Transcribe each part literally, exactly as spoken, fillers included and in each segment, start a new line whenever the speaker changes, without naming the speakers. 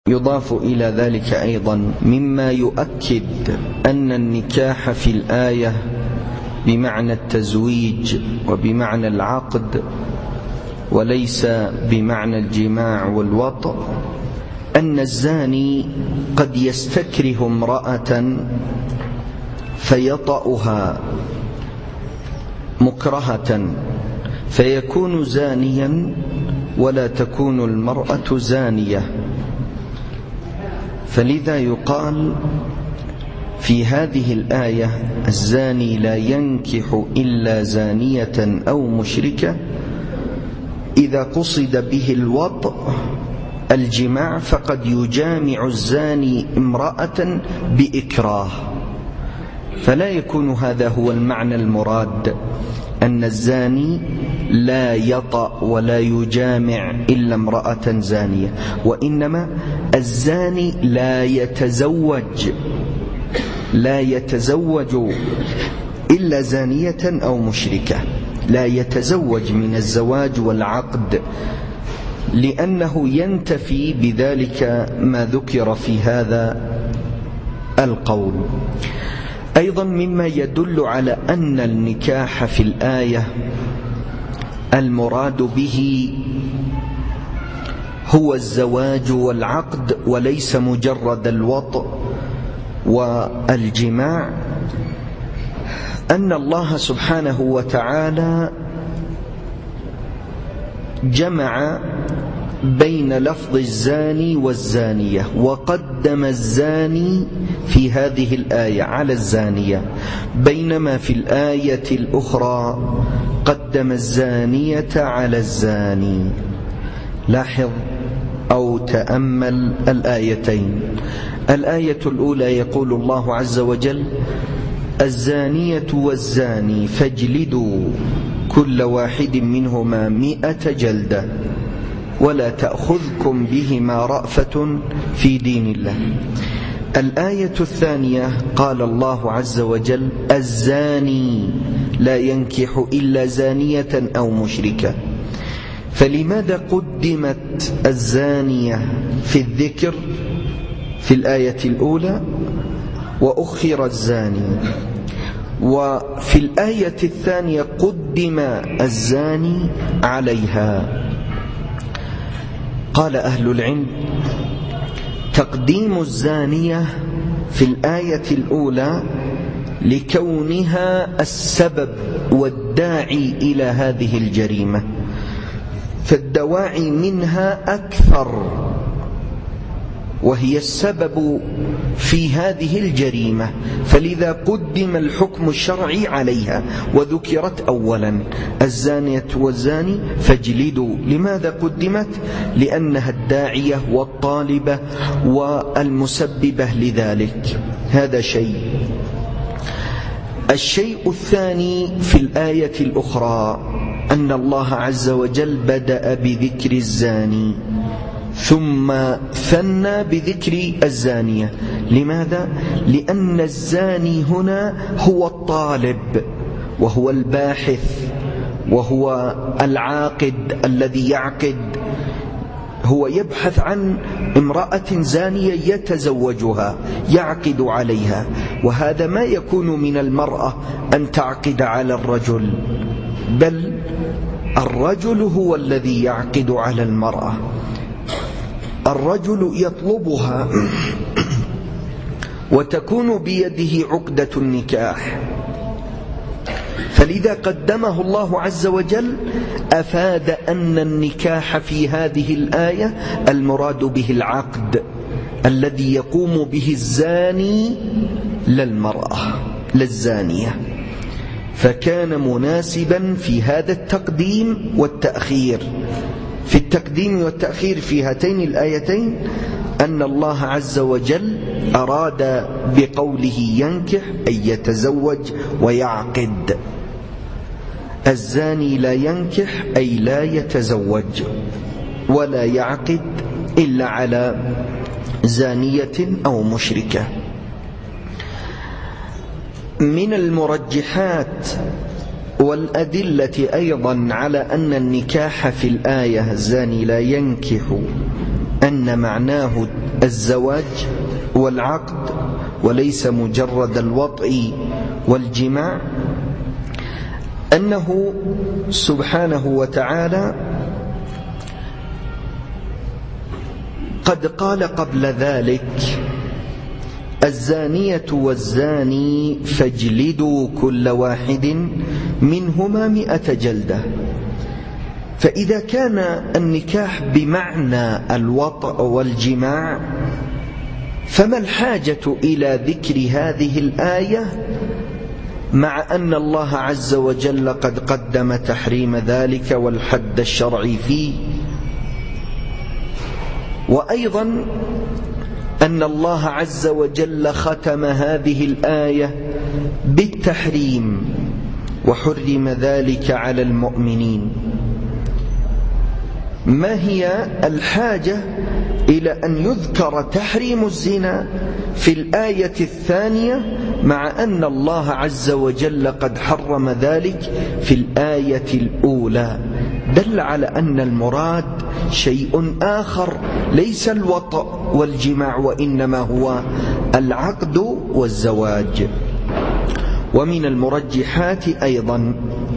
يضاف إلى ذلك أيضا مما يؤكد أن النكاح في الآية بمعنى التزويج وبمعنى العقد وليس بمعنى الجماع والوطء، أن الزاني قد يستكره امرأة فيطأها مكرهة فيكون زانيا ولا تكون المرأة زانية. فلذا يقال في هذه الآية الزاني لا ينكح إلا زانية أو مشركة. إذا قصد به الوطء الجماع فقد يجامع الزاني امرأة بإكراه، فلا يكون هذا هو المعنى المراد، أن الزاني لا يطأ ولا يجامع إلا امرأة زانية، وإنما الزاني لا يتزوج لا يتزوج إلا زانية أو مشركة، لا يتزوج من الزواج والعقد، لأنه ينتفي بذلك ما ذكر في هذا القول. أيضا مما يدل على أن النكاح في الآية المراد به هو الزواج والعقد وليس مجرد الوطء والجماع، أن الله سبحانه وتعالى جمع بين لفظ الزاني والزانية، وقدم الزاني في هذه الآية على الزانية، بينما في الآية الأخرى قدم الزانية على الزاني. لاحظ أو تأمل الآيتين. الآية الأولى يقول الله عز وجل: الزانية والزاني فاجلدوا كل واحد منهما مئة جلدة ولا تأخذكم بهما رأفة في دين الله. الآية الثانية قال الله عز وجل: الزاني لا ينكح إلا زانية أو مشركة. فلماذا قدمت الزانية في الذكر في الآية الأولى وأخر الزاني، وفي الآية الثانية قدم الزاني عليها؟ قال أهل العلم: تقديم الزانية في الآية الأولى لكونها السبب والداعي إلى هذه الجريمة، فالدواعي منها أكثر وهي السبب في هذه الجريمة، فلذا قدم الحكم الشرعي عليها وذكرت أولا: الزانية والزاني فاجلدوا. لماذا قدمت؟ لأنها الداعية والطالبة والمسببة لذلك. هذا شيء. الشيء الثاني في الآية الأخرى أن الله عز وجل بدأ بذكر الزاني ثم ثنى بذكر الزانية. لماذا؟ لأن الزاني هنا هو الطالب وهو الباحث وهو العاقد الذي يعقد، هو يبحث عن امرأة زانية يتزوجها يعقد عليها، وهذا ما يكون من المرأة أن تعقد على الرجل، بل الرجل هو الذي يعقد على المرأة. الرجل يطلبها وتكون بيده عقدة النكاح، فلذا قدمه الله عز وجل. أفاد أن النكاح في هذه الآية المراد به العقد الذي يقوم به الزاني للمرأة للزانية، فكان مناسبا في هذا التقديم والتأخير. في التقديم والتأخير في هاتين الآيتين أن الله عز وجل أراد بقوله ينكح أن يتزوج ويعقد. الزاني لا ينكح أي لا يتزوج ولا يعقد إلا على زانية أو مشركة. من المرجحات والأدلة أيضا على أن النكاح في الآية الزاني لا ينكح أن معناه الزواج والعقد وليس مجرد الوطء والجماع، أنه سبحانه وتعالى قد قال قبل ذلك: الزانية والزاني فاجلدوا كل واحد منهما مئة جلدة. فإذا كان النكاح بمعنى الوطء والجماع، فما الحاجة إلى ذكر هذه الآية مع أن الله عز وجل قد قدم تحريم ذلك والحد الشرعي فيه، وأيضا أن الله عز وجل ختم هذه الآية بالتحريم وحرم ذلك على المؤمنين؟ ما هي الحاجة إلى أن يذكر تحريم الزنا في الآية الثانية مع أن الله عز وجل قد حرم ذلك في الآية الأولى؟ دل على أن المراد شيء آخر، ليس الوطء والجماع، وإنما هو العقد والزواج. ومن المرجحات أيضا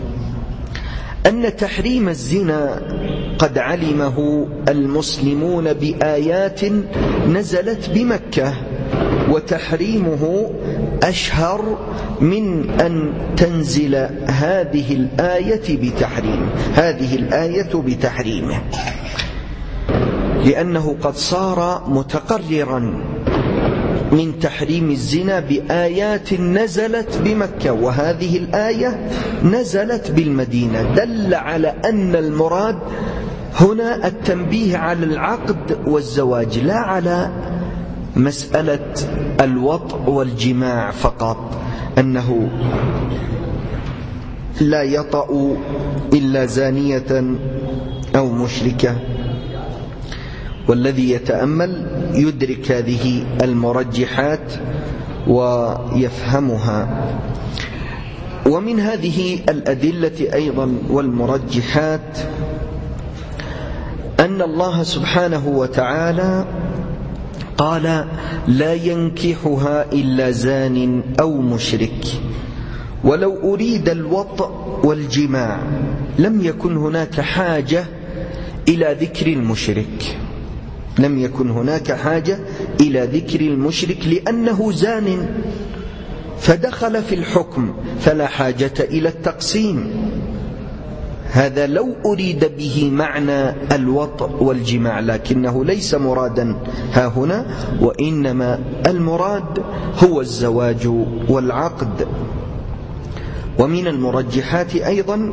أن تحريم الزنا قد علمه المسلمون بآيات نزلت بمكة، وتحريمه أشهر من أن تنزل هذه الآية بتحريمه هذه الآية بتحريمه لأنه قد صار متقررا من تحريم الزنا بآيات نزلت بمكة، وهذه الآية نزلت بالمدينة. دل على أن المراد هنا التنبيه على العقد والزواج، لا على مسألة الوطء والجماع فقط، أنه لا يطأ إلا زانية أو مشركة. والذي يتأمل يدرك هذه المرجحات ويفهمها. ومن هذه الأدلة أيضا والمرجحات أن الله سبحانه وتعالى قال: لا ينكحها إلا زان أو مشرك. ولو أريد الوطء والجماع لم يكن هناك حاجة إلى ذكر المشرك لم يكن هناك حاجة إلى ذكر المشرك لأنه زان، فدخل في الحكم، فلا حاجة إلى التقسيم. هذا لو أريد به معنى الوطء والجماع، لكنه ليس مرادا ها هنا، وإنما المراد هو الزواج والعقد. ومن المرجحات أيضا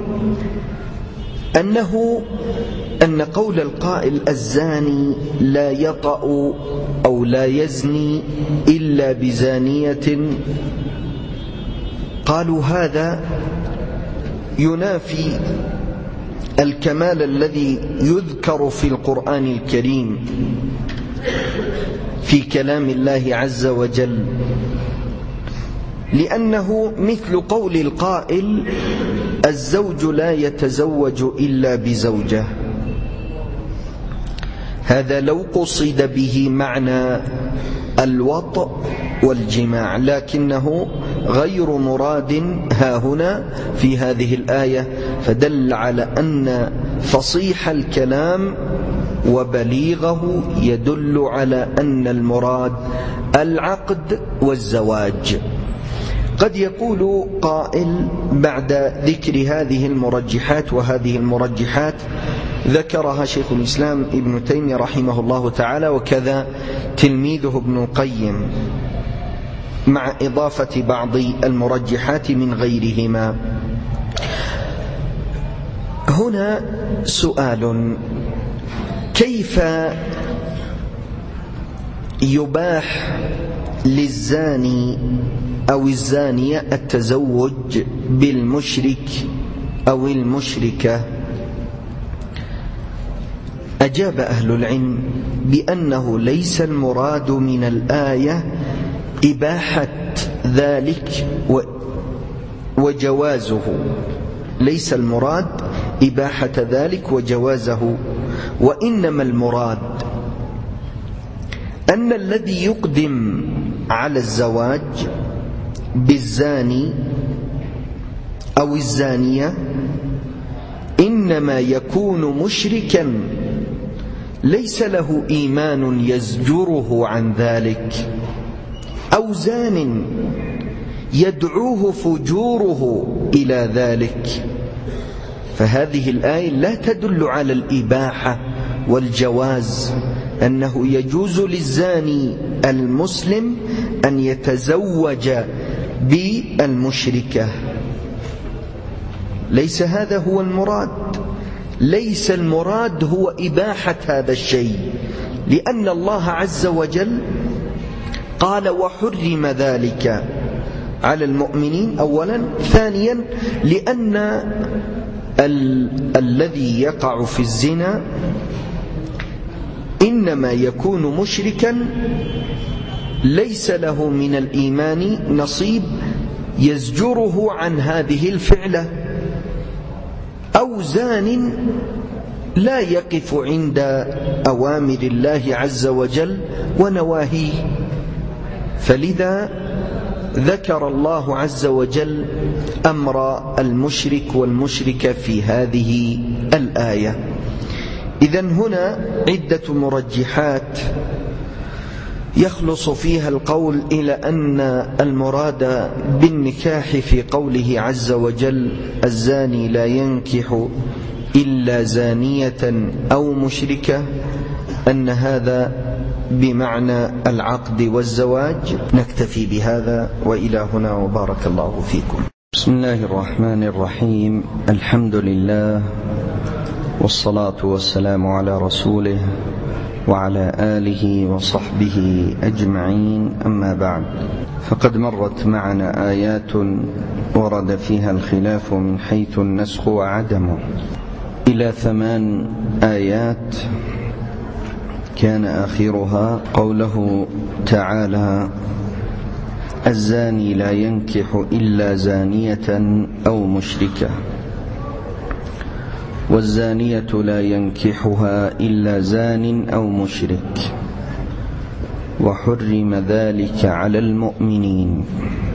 أنه أن قول القائل: الزاني لا يطأ أو لا يزني إلا بزانية، قالوا هذا ينافي الكمال الذي يذكر في القرآن الكريم في كلام الله عز وجل، لأنه مثل قول القائل: الزوج لا يتزوج إلا بزوجة. هذا لو قصد به معنى الوطء والجماع، لكنه غير مراد ها هنا في هذه الآية، فدل على أن فصيح الكلام وبليغه يدل على أن المراد العقد والزواج. قد يقول قائل بعد ذكر هذه المرجحات، وهذه المرجحات ذكرها شيخ الإسلام ابن تيمية رحمه الله تعالى، وكذا تلميذه ابن القيم، مع إضافة بعض المرجحات من غيرهما. هنا سؤال: كيف يباح للزاني أو الزانية التزوج بالمشرك أو المشركة؟ أجاب أهل العلم بأنه ليس المراد من الآية إباحة ذلك وجوازه، ليس المراد إباحة ذلك وجوازه، وإنما المراد أن الذي يقدم على الزواج بالزاني أو الزانية إنما يكون مشركا ليس له إيمان يزجره عن ذلك، أو زان يدعوه فجوره إلى ذلك. فهذه الآية لا تدل على الإباحة والجواز، أنه يجوز للزاني المسلم أن يتزوج بالمشركة. ليس هذا هو المراد، ليس المراد هو إباحة هذا الشيء، لأن الله عز وجل قال وحرم ذلك على المؤمنين أولا. ثانيا لأن ال الذي يقع في الزنا إنما يكون مشركا ليس له من الإيمان نصيب يزجره عن هذه الفعلة، أو زان لا يقف عند أوامر الله عز وجل ونواهيه. فلذا ذكر الله عز وجل أمر المشرك والمشركة في هذه الآية. إذن هنا عدة مرجحات يخلص فيها القول إلى أن المراد بالنكاح في قوله عز وجل الزاني لا ينكح إلا زانية أو مشركة أن هذا بمعنى العقد والزواج. نكتفي بهذا وإلى هنا وبارك الله فيكم.
بسم الله الرحمن الرحيم. الحمد لله والصلاة والسلام على رسوله وعلى آله وصحبه أجمعين، أما بعد، فقد مرت معنا آيات ورد فيها الخلاف من حيث النسخ وعدمه إلى ثمان آيات، كان آخرها قوله تعالى الزاني لا ينكح إلا زانية أو مشركة، والزانية لا ينكحها إلا زان أو مشرك، وحرم ذلك على المؤمنين.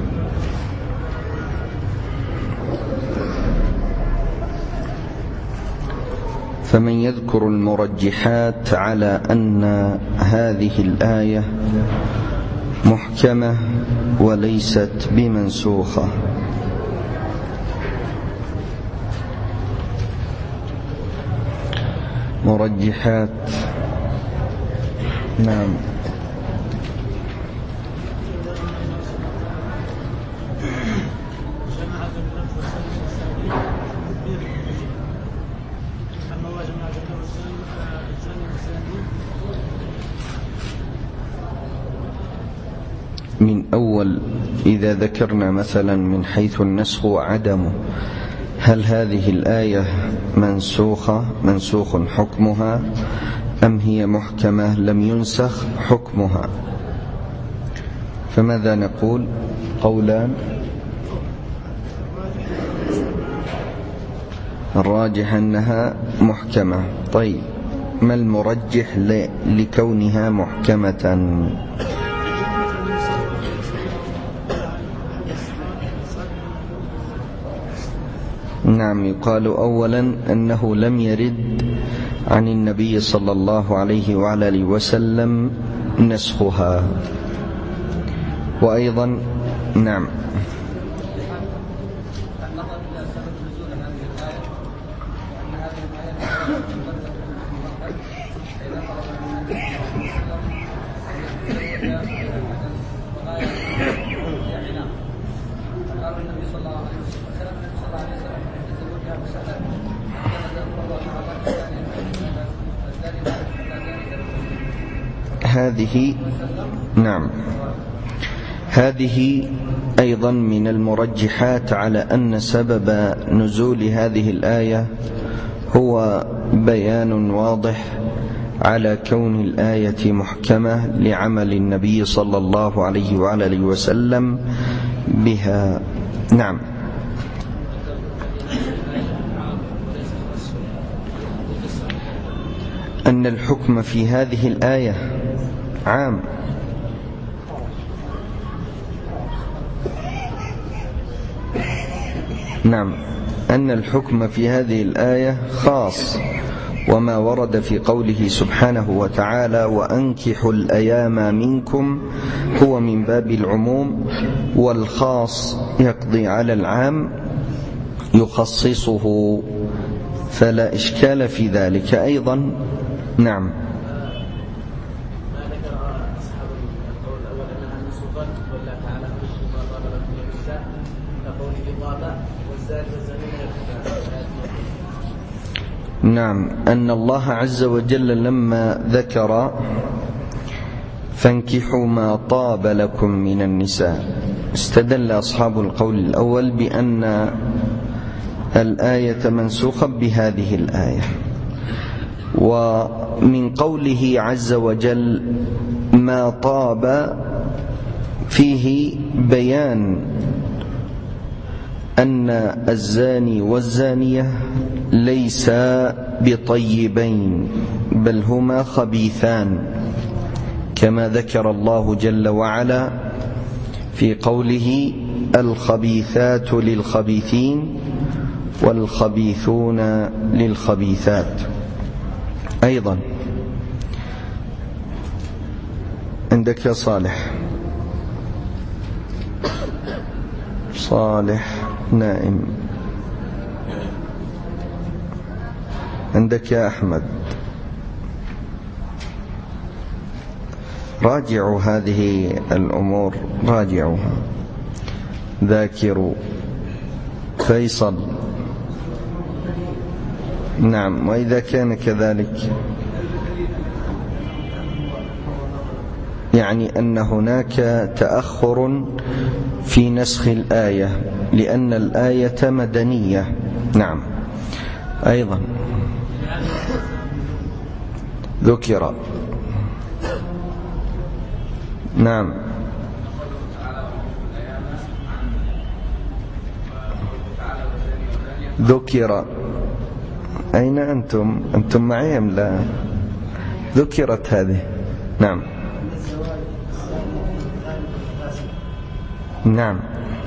فمن يذكر المرجحات على أن هذه الآية محكمة وليست بمنسوخة. مرجحات، نعم. من أول إذا ذكرنا مثلا من حيث النسخ وعدمه، هل هذه الآية منسوخة منسوخ حكمها أم هي محكمة لم ينسخ حكمها؟ فماذا نقول؟ قولان. الراجح أنها محكمة. طيب، ما المرجح لكونها محكمة؟ نعم، يقال أولا أنه لم يرد عن النبي صلى الله عليه وعلى آله وسلم نسخها، وأيضا نعم هذه نعم هذه أيضا من المرجحات على أن سبب نزول هذه الآية هو بيان واضح على كون الآية محكمة لعمل النبي صلى الله عليه وعلى آله وسلم بها. نعم. أن الحكم في هذه الآية عام. نعم، أن الحكم في هذه الآية خاص، وما ورد في قوله سبحانه وتعالى وأنكحوا الأيام منكم هو من باب العموم، والخاص يقضي على العام يخصصه، فلا إشكال في ذلك أيضا. نعم. نعم، أن الله عز وجل لما ذكر فانكحوا ما طاب لكم من النساء استدل أصحاب القول الأول بأن الآية منسوخة بهذه الآية، ومن قوله عز وجل ما طاب فيه بيان أن الزاني والزانية ليسا بطيبين، بل هما خبيثان، كما ذكر الله جل وعلا في قوله الخبيثات للخبيثين والخبيثون للخبيثات. أيضا عندك يا صالح؟ صالح نائم. عندك يا أحمد؟ راجعوا هذه الأمور، راجعوها، ذاكروا. فيصل؟ نعم. وإذا كان كذلك يعني أن هناك تأخر في نسخ الآية لأن الآية مدنية. نعم. أيضا ذكر. نعم. ذكر. أين أنتم؟ أنتم معي أم لا؟ ذكرت هذه. نعم. نعم.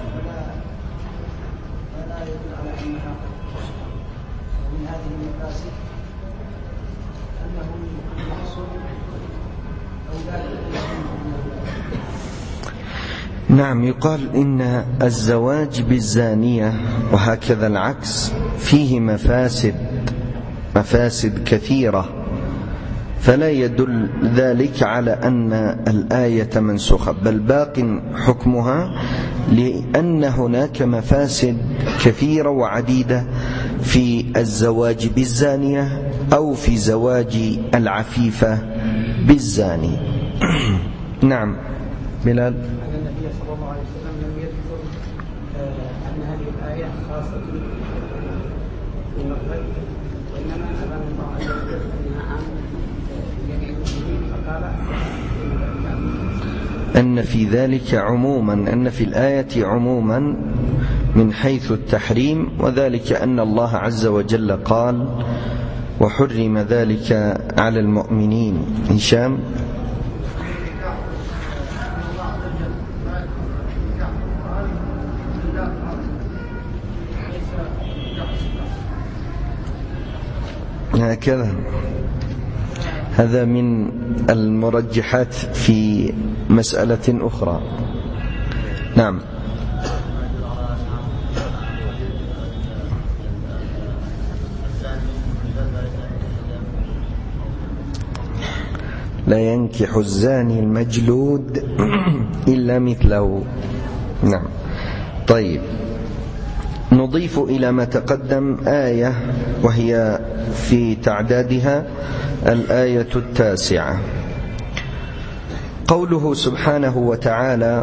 نعم، يقال إن الزواج بالزانية وهكذا العكس فيه مفاسد مفاسد كثيرة، فلا يدل ذلك على أن الآية منسوخة، بل باق حكمها، لأن هناك مفاسد كثيرة وعديدة في الزواج بالزانية أو في زواج العفيفة بالزاني. نعم. بلال؟
النبي صلى الله عليه وسلم لم يذكر أن هذه الآية خاصة بالمغرب، وإنما أبان الله عز وجل أنها عام جميع المسلمين، فقال
أن في ذلك عموما، أن في الآية عموما من حيث التحريم، وذلك أن الله عز وجل قال وحرم ذلك على المؤمنين. هشام؟ هكذا، هذا من المرجحات في مسألة أخرى. نعم. لا ينكح الزاني المجلود إلا مثله. نعم. طيب، نضيف إلى ما تقدم آية وهي في تعدادها الآية التاسعة، قوله سبحانه وتعالى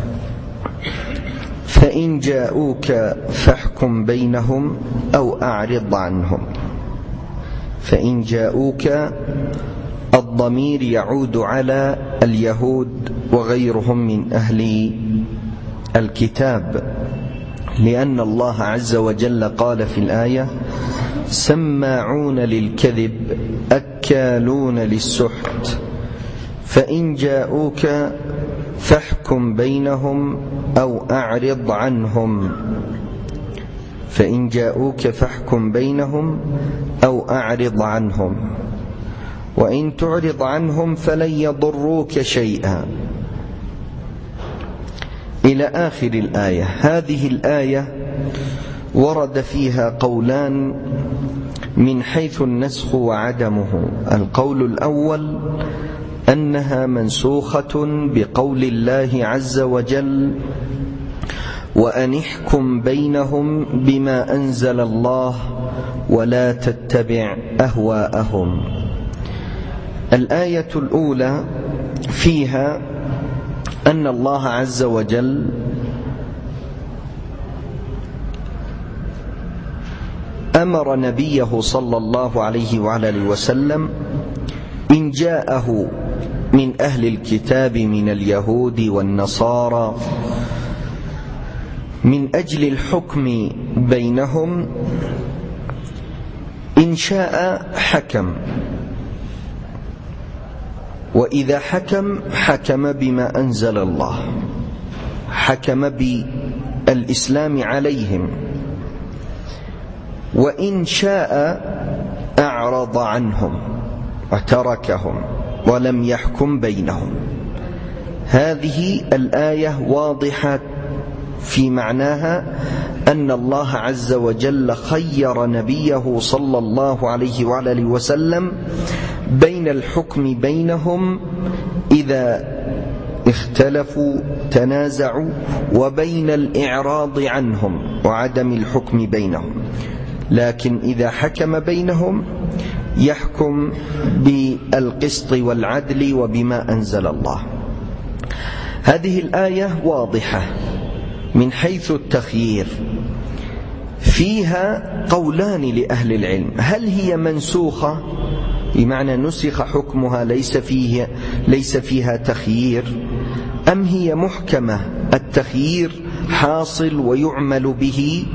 فإن جاءوك فاحكم بينهم أو أعرض عنهم. فإن جاءوك الضمير يعود على اليهود وغيرهم من أهل الكتاب، لأن الله عز وجل قال في الآية سماعون للكذب أكالون للسحت فإن جاءوك فاحكم بينهم أو أعرض عنهم فإن جاءوك فاحكم بينهم أو أعرض عنهم وإن تعرض عنهم فلن يضروك شيئا إلى آخر الآية. هذه الآية ورد فيها قولان من حيث النسخ وعدمه. القول الأول أنها منسوخة بقول الله عز وجل وأن احكم بينهم بما أنزل الله ولا تتبع أهواءهم. الآية الأولى فيها أن الله عز وجل أمر نبيه صلى الله عليه وعلى آله وسلم إن جاءه من أهل الكتاب من اليهود والنصارى من أجل الحكم بينهم إن شاء حكم، وإذا حكم حكم بما أنزل الله، حكم بالإسلام عليهم، وإن شاء أعرض عنهم وتركهم ولم يحكم بينهم. هذه الآية واضحة في معناها أن الله عز وجل خير نبيه صلى الله عليه وعلى آله وسلم بين الحكم بينهم إذا اختلفوا تنازعوا وبين الإعراض عنهم وعدم الحكم بينهم، لكن إذا حكم بينهم يحكم بالقسط والعدل وبما أنزل الله. هذه الآية واضحة من حيث التخيير. فيها قولان لأهل العلم: هل هي منسوخة بمعنى نسخ حكمها ليس فيه ليس فيها تخيير، أم هي محكمة التخيير حاصل ويعمل به؟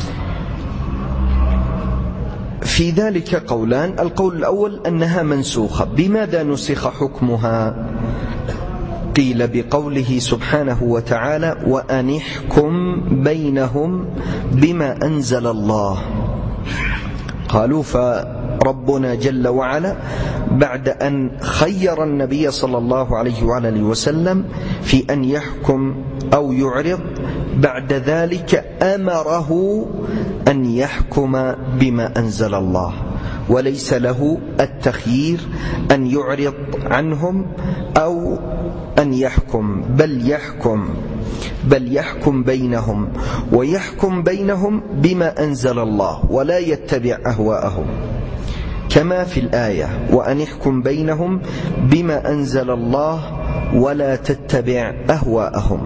في ذلك قولان. القول الأول أنها منسوخة. بماذا نسخ حكمها؟ قيل بقوله سبحانه وتعالى وأن احكم بينهم بما أنزل الله. قالوا فربنا جل وعلا بعد أن خير النبي صلى الله عليه وعلى وسلم في أن يحكم أو يعرض، بعد ذلك أمره أن يحكم بما أنزل الله، وليس له التخيير أن يعرض عنهم أو أن يحكم، بل يحكم بل يحكم بينهم، ويحكم بينهم بما أنزل الله ولا يتبع أهواءهم، كما في الآية وأن احكم بينهم بما أنزل الله ولا تتبع أهواءهم.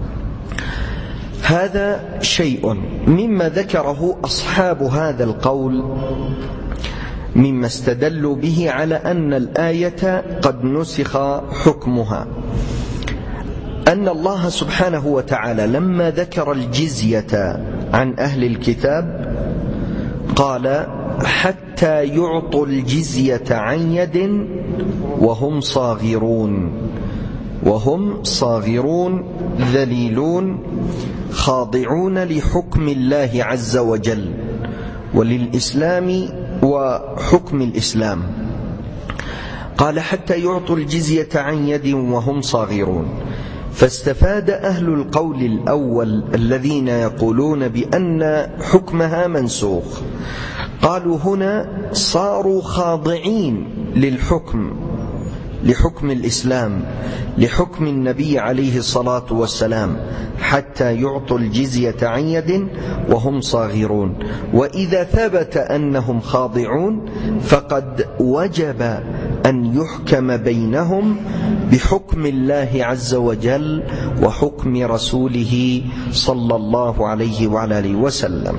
هذا شيء مما ذكره أصحاب هذا القول مما استدلوا به على أن الآية قد نسخ حكمها، أن الله سبحانه وتعالى لما ذكر الجزية عن أهل الكتاب قال حتى يعطوا الجزية عن يد وهم صاغرون، وهم صاغرون ذليلون خاضعون لحكم الله عز وجل وللإسلام وحكم الإسلام. قال حتى يعطوا الجزية عن يد وهم صاغرون. فاستفاد أهل القول الأول الذين يقولون بأن حكمها منسوخ، قالوا هنا صاروا خاضعين للحكم، لحكم الإسلام، لحكم النبي عليه الصلاة والسلام، حتى يعطوا الجزية عن يد وهم صاغرون. وإذا ثبت أنهم خاضعون فقد وجب أن يحكم بينهم بحكم الله عز وجل وحكم رسوله صلى الله عليه وعلى آله وسلم.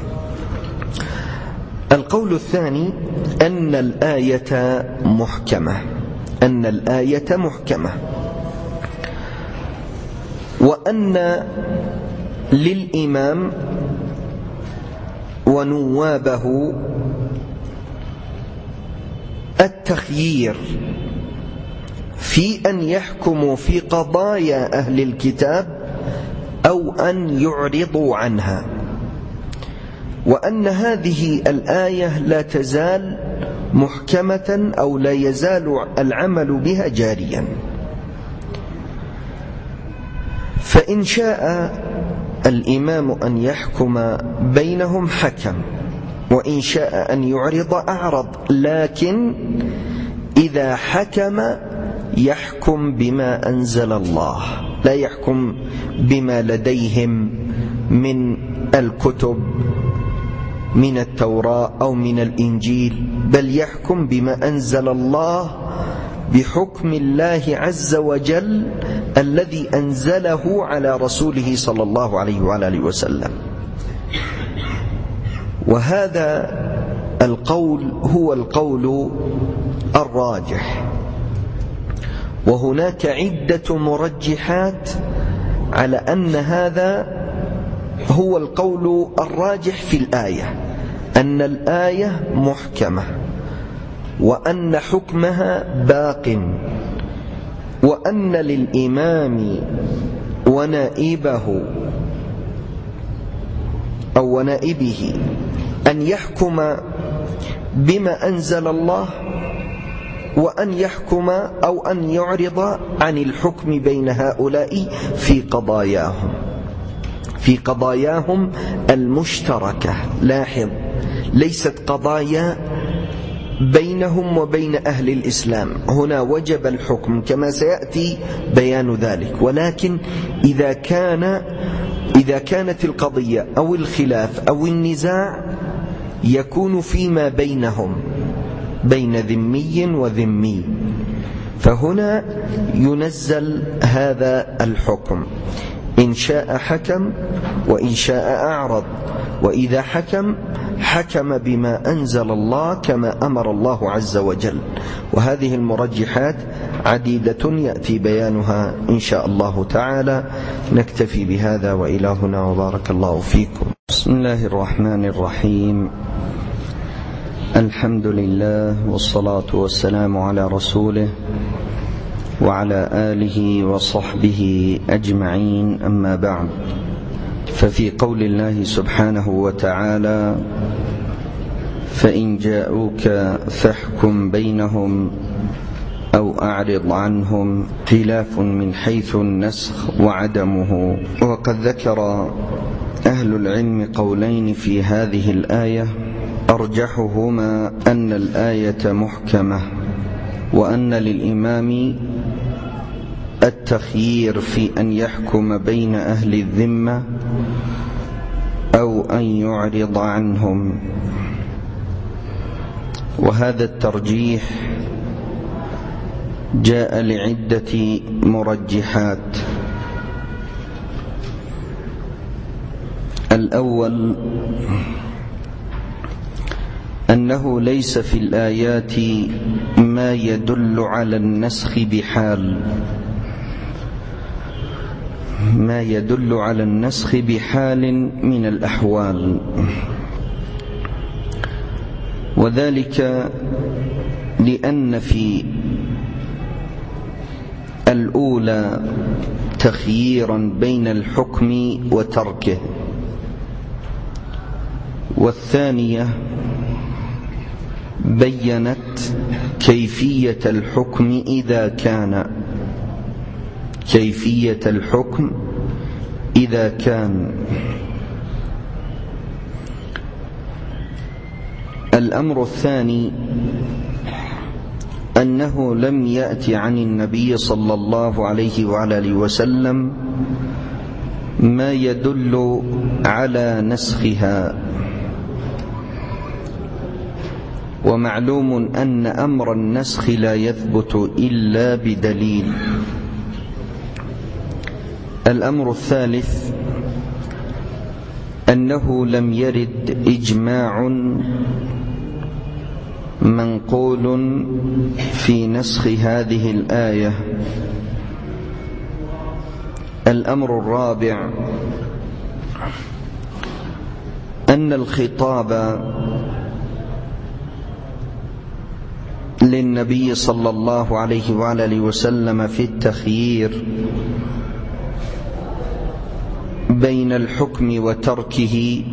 القول الثاني أن الآية محكمة، أن الآية محكمة، وأن للإمام ونوابه
التخيير في أن يحكموا في قضايا أهل الكتاب أو أن يعرضوا عنها، وأن هذه الآية لا تزال محكمة أو لا يزال العمل بها جاريا. فإن شاء الإمام أن يحكم بينهم حكم، وإن شاء أن يعرض أعرض، لكن إذا حكم يحكم بما أنزل الله، لا يحكم بما لديهم من الكتب من التوراة أو من الإنجيل، بل يحكم بما أنزل الله بحكم الله عز وجل الذي أنزله على رسوله صلى الله عليه وآله وسلم. وهذا القول هو القول الراجح، وهناك عدة مرجحات على أن هذا هو القول الراجح في الآية، أن الآية محكمة، وأن حكمها باق، وأن للإمام ونائبه أو ونائبه أن يحكم بما أنزل الله، وأن يحكم أو أن يعرض عن الحكم بين هؤلاء في قضاياهم في قضاياهم المشتركة. لاحظ، ليست قضايا بينهم وبين أهل الإسلام، هنا وجب الحكم كما سيأتي بيان ذلك، ولكن إذا كان إذا كانت القضية أو الخلاف أو النزاع يكون فيما بينهم بين ذمي وذمي، فهنا ينزل هذا الحكم، إن شاء حكم وإن شاء أعرض، وإذا حكم حكم بما أنزل الله كما أمر الله عز وجل. وهذه المرجحات عديدة يأتي بيانها إن شاء الله تعالى. نكتفي بهذا، وإلهنا وبارك الله فيكم.
بسم الله الرحمن الرحيم. الحمد لله والصلاة والسلام على رسوله وعلى آله وصحبه أجمعين، أما بعد. ففي قول الله سبحانه وتعالى: فإن جاءوك فاحكم بينهم أو أعرض عنهم، خلاف من حيث النسخ وعدمه. وقد ذكر أهل العلم قولين في هذه الآية، أرجحهما أن الآية محكمة، وأن للإمام التخيير في أن يحكم بين أهل الذمة أو أن يعرض عنهم. وهذا الترجيح جاء لعدة مرجحات. الأول أنه ليس في الآيات ما يدل على النسخ بحال ما يدل على النسخ بحال من الأحوال، وذلك لأن في الأولى تخييرا بين الحكم وتركه، والثانية بيّنت كيفية الحكم إذا كان كيفية الحكم إذا كان الأمر الثاني أنه لم يأتي عن النبي صلى الله عليه وعلى آله وسلم ما يدل على نسخها. ومعلوم أن أمر النسخ لا يثبت إلا بدليل. الأمر الثالث أنه لم يرد إجماع منقول في نسخ هذه الآية. الأمر الرابع أن الخطاب للنبي صلى الله عليه وعلى وسلم في التخيير بين الحكم وتركه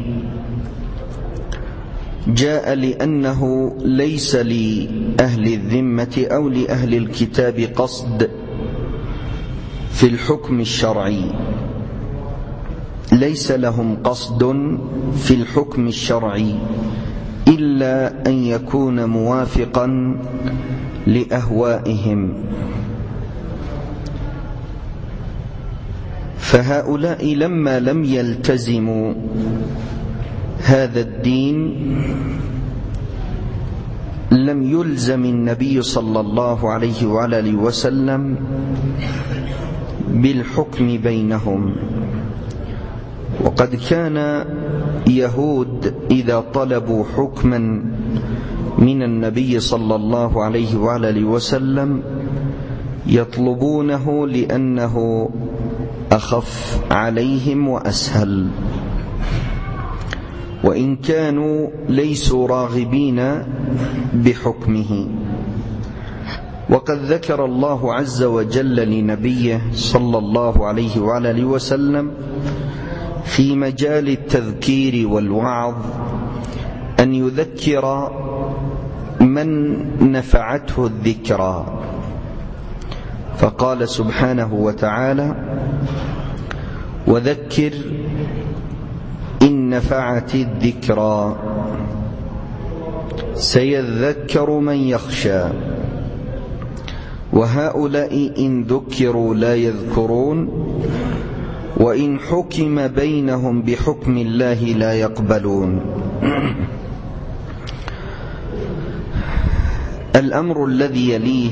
جاء لأنه ليس لأهل الذمة أو لأهل الكتاب قصد في الحكم الشرعي، ليس لهم قصد في الحكم الشرعي إلا أن يكون موافقا لأهوائهم. فهؤلاء لما لم يلتزموا هذا الدين لم يلزم النبي صلى الله عليه وعلى وسلم بالحكم بينهم. وقد كان يهود إذا طلبوا حكما من النبي صلى الله عليه وعلى وسلم يطلبونه لأنه أخف عليهم وأسهل، وإن كانوا ليسوا راغبين بحكمه. وقد ذكر الله عز وجل لنبيه صلى الله عليه وعلى وسلم في مجال التذكير والوعظ أن يذكر من نفعته الذكرى، فقال سبحانه وتعالى: وذكر إن نفعت الذكرى سيذكر من يخشى وهؤلاء إن ذكروا لا يذكرون وإن حكم بينهم بحكم الله لا يقبلون. الأمر الذي يليه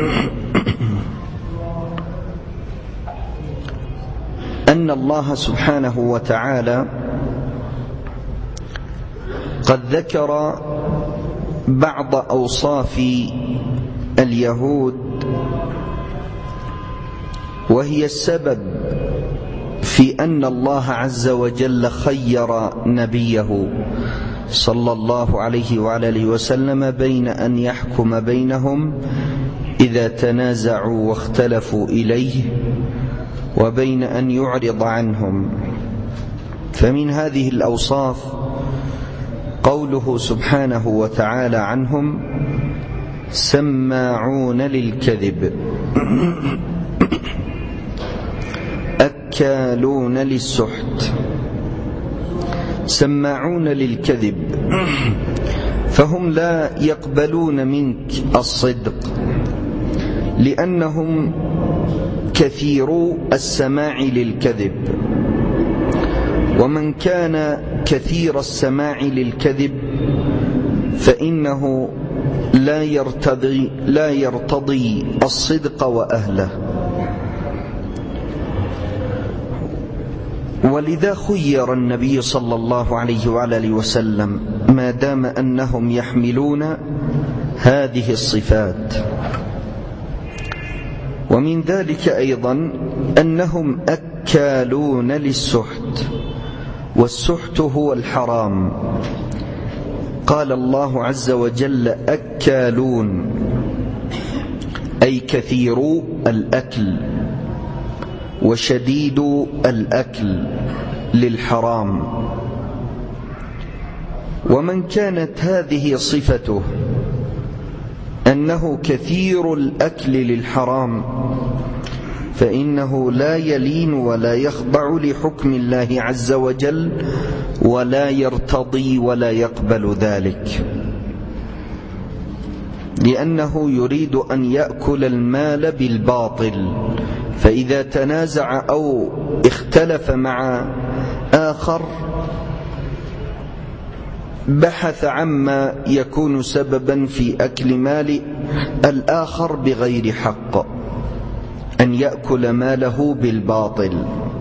أن الله سبحانه وتعالى قد ذكر بعض أوصاف اليهود وهي السبب في أن الله عز وجل خير نبيه صلى الله عليه وعلى وسلم بين أن يحكم بينهم إذا تنازعوا واختلفوا إليه وبين أن يعرض عنهم. فمن هذه الأوصاف قوله سبحانه وتعالى عنهم: سماعون للكذب أكالون للسحت. سماعون للكذب، فهم لا يقبلون منك الصدق لأنهم كثيرو السماع للكذب، ومن كان كثير السماع للكذب فإنه لا يرتضي لا يرتضي الصدق وأهله. ولذا خير النبي صلى الله عليه وعلى وسلم ما دام أنهم يحملون هذه الصفات. ومن ذلك أيضا أنهم أكالون للسحت، والسحت هو الحرام. قال الله عز وجل: أكالون، أي كثير الأكل وشديد الأكل للحرام. ومن كانت هذه صفته أنه كثير الأكل للحرام فإنه لا يلين ولا يخضع لحكم الله عز وجل ولا يرتضي ولا يقبل ذلك، لأنه يريد أن يأكل المال بالباطل. فإذا تنازع أو اختلف مع آخر بحث عما يكون سببا في أكل مال الآخر بغير حق، أن يأكل ماله بالباطل.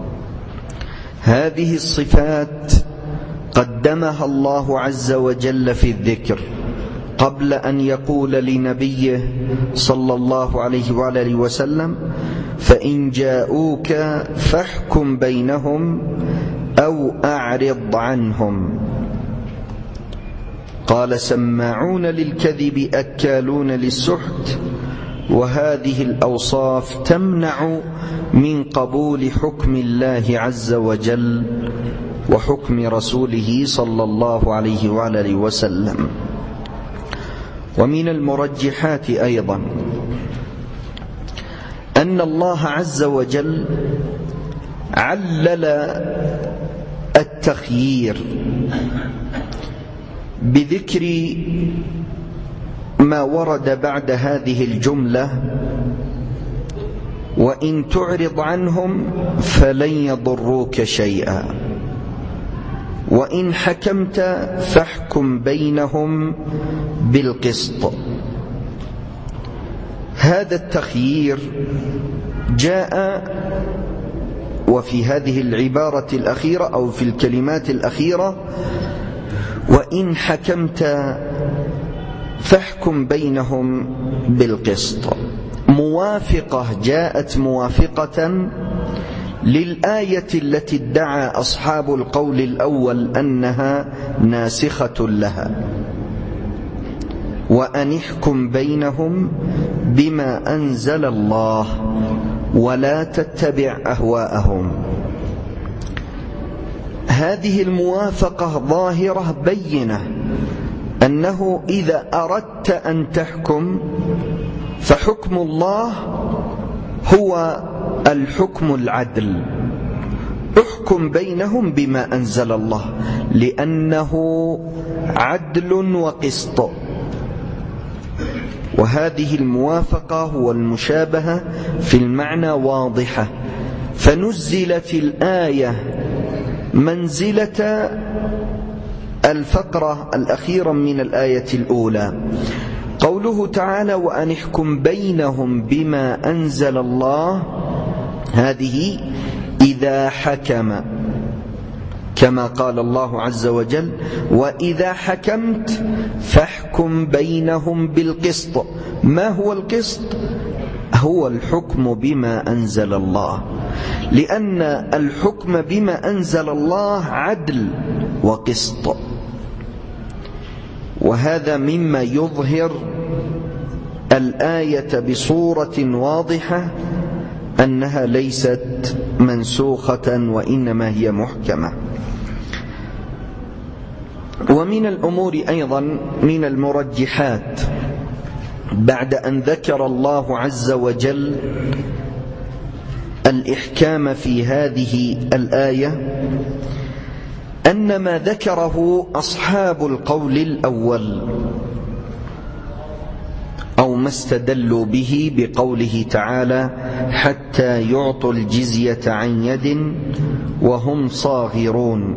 هذه الصفات قدمها الله عز وجل في الذكر قبل أن يقول لنبيه صلى الله عليه وعلى وسلم: فإن جاءوك فاحكم بينهم أو أعرض عنهم.
قال سماعون للكذب أكالون للسحت، وهذه الأوصاف تمنع من قبول حكم الله عز وجل وحكم رسوله صلى الله عليه وآله وسلم. ومن المرجحات أيضا أن الله عز وجل علل التخيير بذكر ما ورد بعد هذه الجملة: وإن تعرض عنهم فلن يضروك شيئا، وإن حكمت فاحكم بينهم بالقسط. هذا التخيير جاء وفي هذه العبارة الأخيرة أو في الكلمات الأخيرة: وإن حكمت فاحكم بينهم بالقسط، موافقة، جاءت موافقة للآية التي ادعى أصحاب القول الأول أنها ناسخة لها: وأن احكم بينهم بما أنزل الله ولا تتبع أهواءهم. هذه الموافقة ظاهرة بينة، أنه إذا أردت أن تحكم فحكم الله هو الحكم العدل، احكم بينهم بما أنزل الله، لأنه عدل وقسط. وهذه الموافقة والمشابهة في المعنى واضحة، فنزلت الآية منزلة الفقرة الأخيرة من الآية الأولى. قوله تعالى: وأن احكم بينهم بما أنزل الله، هذه إذا حكم، كما قال الله عز وجل: وإذا حكمت فاحكم بينهم بالقسط. ما هو القسط؟ هو الحكم بما أنزل الله، لأن الحكم بما أنزل الله عدل وقسط. وهذا مما يظهر الآية بصورة واضحة أنها ليست منسوخة وإنما هي محكمة. ومن الأمور أيضا من المرجحات بعد أن ذكر الله عز وجل الإحكام في هذه الآية أن ما ذكره أصحاب القول الأول أو ما استدلوا به بقوله تعالى: حتى يعطوا الجزية عن يد وهم صاغرون،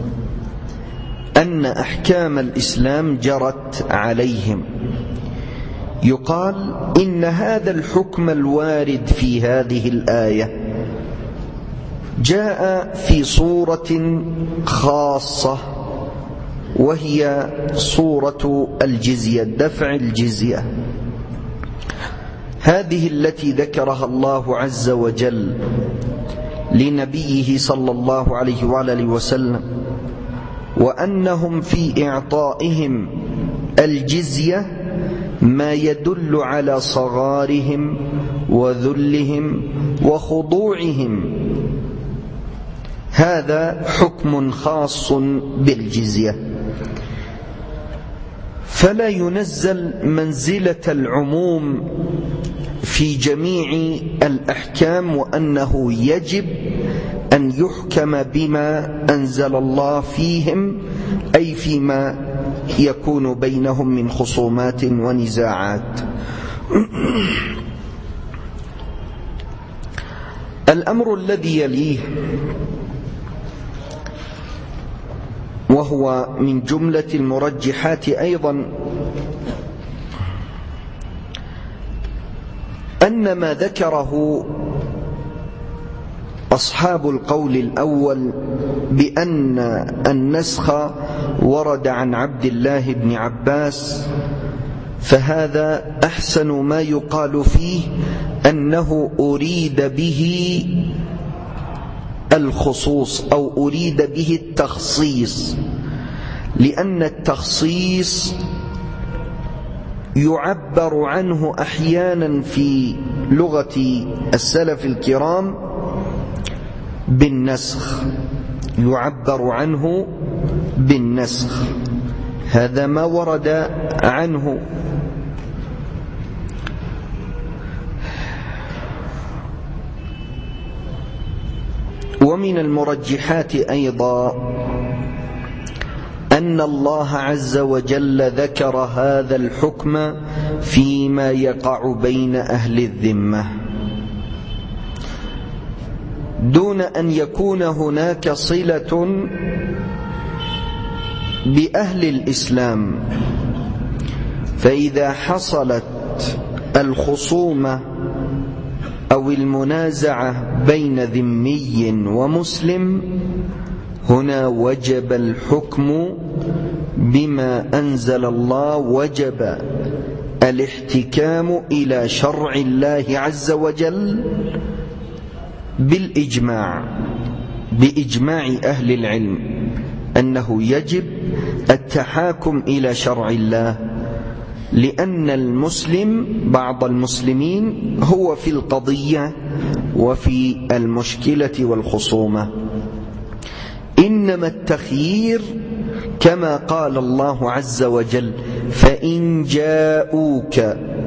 أن أحكام الإسلام جرت عليهم. يقال إن هذا الحكم الوارد في هذه الآية جاء في صورة خاصة، وهي صورة الجزية، دفع الجزية، هذه التي ذكرها الله عز وجل لنبيه صلى الله عليه وآله وسلم، وأنهم في إعطائهم الجزية ما يدل على صغارهم وذلهم وخضوعهم. هذا حكم خاص بالجزية، فلا ينزل منزلة العموم في جميع الأحكام، وأنه يجب أن يحكم بما أنزل الله فيهم، أي فيما يكون بينهم من خصومات ونزاعات. الأمر الذي يليه وهو من جملة المرجحات أيضا أن ما ذكره أصحاب القول الأول بأن النسخ ورد عن عبد الله بن عباس، فهذا أحسن ما يقال فيه أنه أريد به الخصوص أو أريد به التخصيص، لأن التخصيص يعبر عنه أحيانا في لغة السلف الكرام بالنسخ، يعبر عنه بالنسخ، هذا ما ورد عنه. ومن المرجحات أيضا أن الله عز وجل ذكر هذا الحكم فيما يقع بين أهل الذمة دون أن يكون هناك صلة بأهل الإسلام. فإذا حصلت الخصومة أو المنازعة بين ذمي ومسلم هنا وجب الحكم بما أنزل الله، وجب الاحتكام إلى شرع الله عز وجل بالإجماع، بإجماع أهل العلم أنه يجب التحاكم إلى شرع الله، لأن المسلم بعض المسلمين هو في القضية وفي المشكلة والخصومة، إنما التخيير كما قال الله عز وجل فإن جاءوك،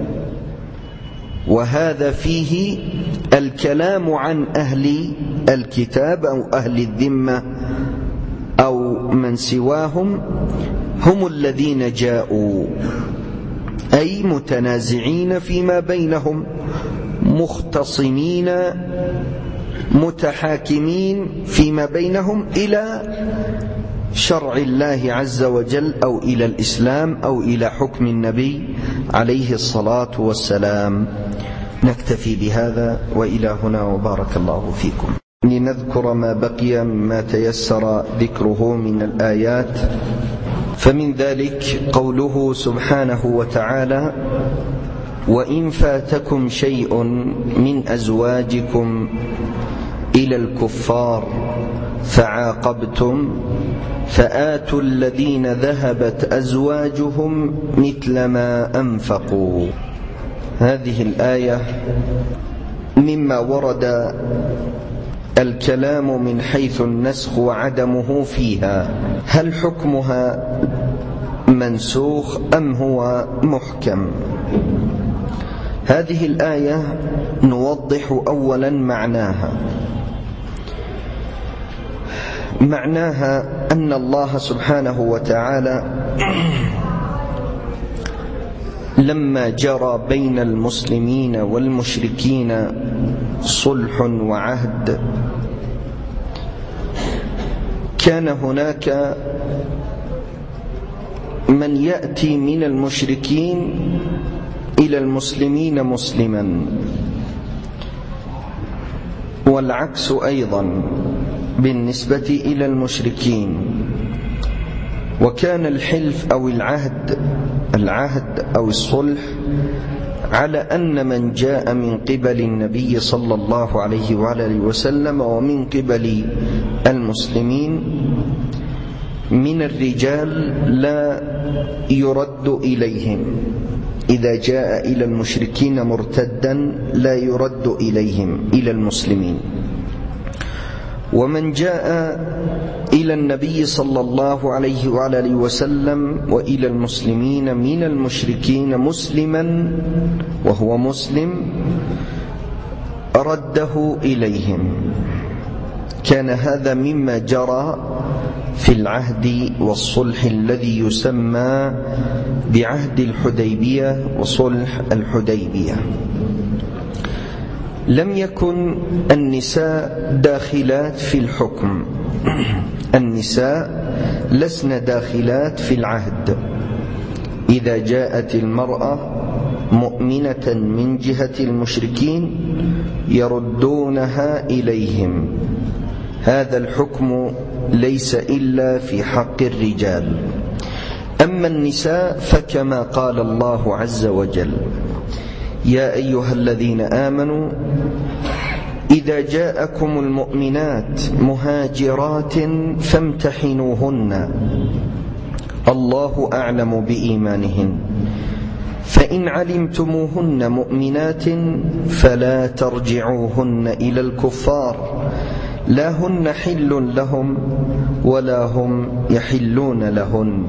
وهذا فيه الكلام عن أهل الكتاب أو أهل الذمة أو من سواهم، هم الذين جاءوا أي متنازعين فيما بينهم، مختصمين متحاكمين فيما بينهم إلى شرع الله عز وجل أو إلى الإسلام أو إلى حكم النبي عليه الصلاة والسلام. نكتفي بهذا وإلى هنا، وبارك الله فيكم. لنذكر ما بقي مما تيسر ذكره من الآيات، فمن ذلك قوله سبحانه وتعالى وإن فاتكم شيء من أزواجكم إلى الكفار فعاقبتم فآتوا الذين ذهبت أزواجهم مثل ما أنفقوا. هذه الآية مما ورد الكلام من حيث النسخ وعدمه فيها، هل حكمها منسوخ أم هو محكم؟ هذه الآية نوضح أولا معناها. معناها أن الله سبحانه وتعالى لما جرى بين المسلمين والمشركين صلح وعهد، كان هناك من يأتي من المشركين إلى المسلمين مسلما، والعكس أيضا بالنسبة إلى المشركين. وكان الحلف أو العهد العهد أو الصلح على أن من جاء من قبل النبي صلى الله عليه وآله وسلم ومن قبل المسلمين من الرجال لا يرد إليهم، إذا جاء إلى المشركين مرتدا لا يرد إليهم إلى المسلمين. ومن جاء إلى النبي صلى الله عليه وآله وسلم وإلى المسلمين من المشركين مسلما وهو مسلم رده إليهم. كان هذا مما جرى في العهد والصلح الذي يسمى بعهد الحديبية وصلح الحديبية. لم يكن النساء داخلات في الحكم، النساء لسن داخلات في العهد. إذا جاءت المرأة مؤمنة من جهة المشركين يردونها إليهم. هذا الحكم ليس إلا في حق الرجال. أما النساء فكما قال الله عز وجل يا أيها الذين آمنوا إذا جاءكم المؤمنات مهاجرات فامتحنوهن الله أعلم بإيمانهن فإن علمتموهن مؤمنات فلا ترجعوهن إلى الكفار لا هن حل لهم ولا هم يحلون لهن،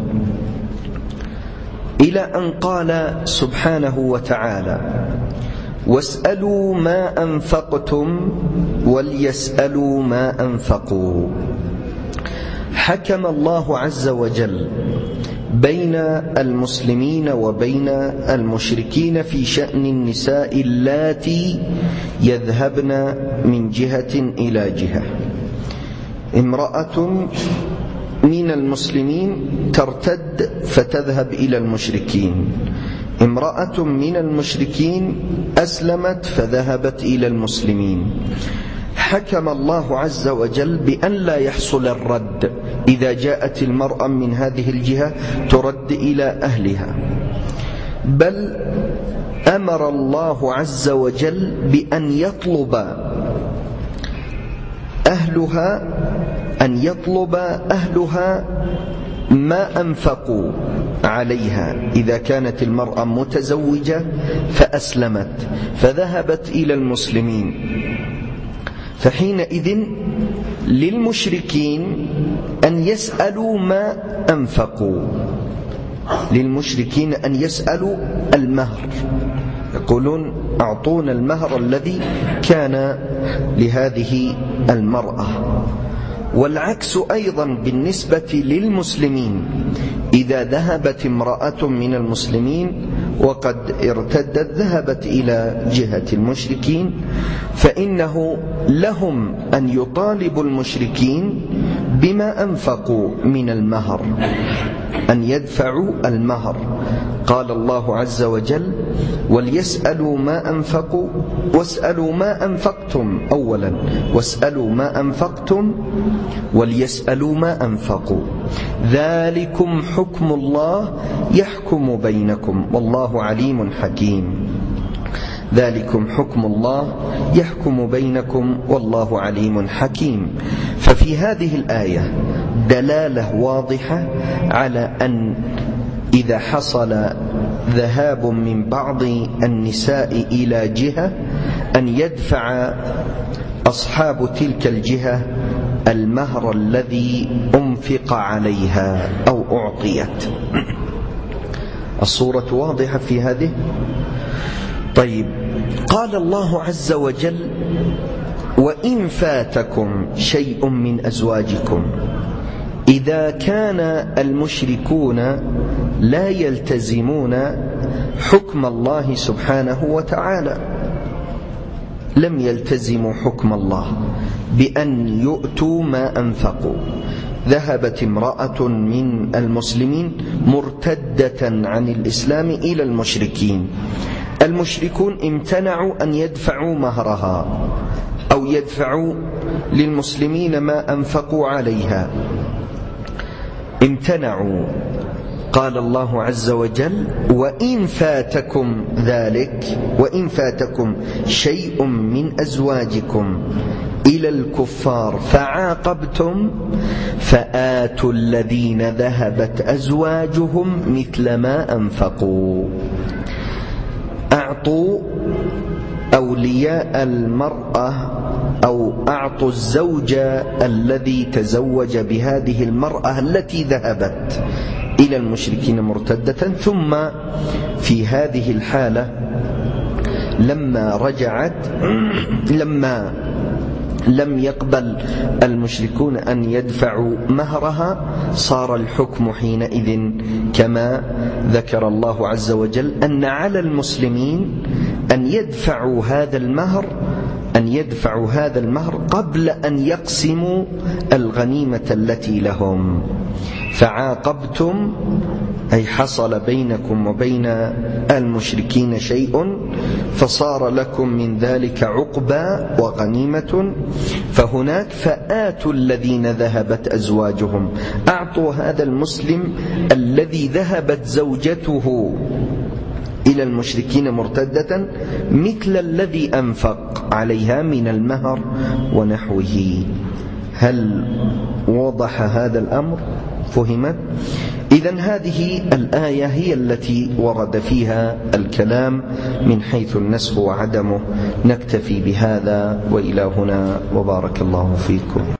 إلى أن قال سبحانه وتعالى: واسألوا ما أنفقتم وليسألوا ما أنفقوا. حكم الله عز وجل بين المسلمين وبين المشركين في شأن النساء اللاتي يذهبن من جهة إلى جهة. امرأة من المسلمين ترتد فتذهب إلى المشركين، امرأة من المشركين أسلمت فذهبت إلى المسلمين. حكم الله عز وجل بأن لا يحصل الرد إذا جاءت المرأة من هذه الجهة ترد إلى أهلها، بل أمر الله عز وجل بأن يطلب أهلها أن يطلب أهلها ما أنفقوا عليها. إذا كانت المرأة متزوجة فأسلمت فذهبت إلى المسلمين، فحينئذ للمشركين أن يسألوا ما أنفقوا، للمشركين أن يسألوا المهر، يقولون أعطونا المهر الذي كان لهذه المرأة. والعكس أيضا بالنسبة للمسلمين، إذا ذهبت امرأة من المسلمين وقد ارتدت ذهبت إلى جهة المشركين، فإنه لهم أن يطالبوا المشركين بما أنفقوا من المهر، أن يدفعوا المهر. قال الله عز وجل: وليسألوا ما أنفقوا واسألوا ما أنفقتم. أولا واسألوا ما أنفقتم وليسألوا ما أنفقوا، ذلكم حكم الله يحكم بينكم والله عليم حكيم. ذلكم حكم الله يحكم بينكم والله عليم حكيم. ففي هذه الآية دلالة واضحة على أن إذا حصل ذهاب من بعض النساء إلى جهة أن يدفع أصحاب تلك الجهة المهر الذي أنفق عليها أو أعطيت. الصورة واضحة في هذه. طيب، قال الله عز وجل: وإن فاتكم شيء من أزواجكم. إذا كان المشركون لا يلتزمون حكم الله سبحانه وتعالى، لم يلتزموا حكم الله بأن يؤتوا ما أنفقوا، ذهبت امرأة من المسلمين مرتدة عن الإسلام إلى المشركين، المشركون امتنعوا أن يدفعوا مهرها أو يدفعوا للمسلمين ما أنفقوا عليها، امتنعوا. قال الله عز وجل: وإن فاتكم ذلك، وإن فاتكم شيء من أزواجكم إلى الكفار فعاقبتم فآتوا الذين ذهبت أزواجهم مثل ما أنفقوا. أعطوا أولياء المرأة أو أعطوا الزوج الذي تزوج بهذه المرأة التي ذهبت إلى المشركين مرتدة، ثم في هذه الحالة لما رجعت لما لم يقبل المشركون أن يدفعوا مهرها، صار الحكم حينئذ كما ذكر الله عز وجل أن على المسلمين أن يدفعوا هذا المهر أن يدفعوا هذا المهر قبل أن يقسموا الغنيمة التي لهم. فعاقبتم أي حصل بينكم وبين المشركين شيء فصار لكم من ذلك عقبى وغنيمة، فهناك فآتوا الذين ذهبت أزواجهم، أعطوا هذا المسلم الذي ذهبت زوجته إلى المشركين مرتدة مثل الذي أنفق عليها من المهر ونحوه. هل وضح هذا الأمر؟ فهمت؟ إذن هذه الآية هي التي ورد فيها الكلام من حيث النسخ وعدمه. نكتفي بهذا وإلى هنا، وبارك الله فيكم.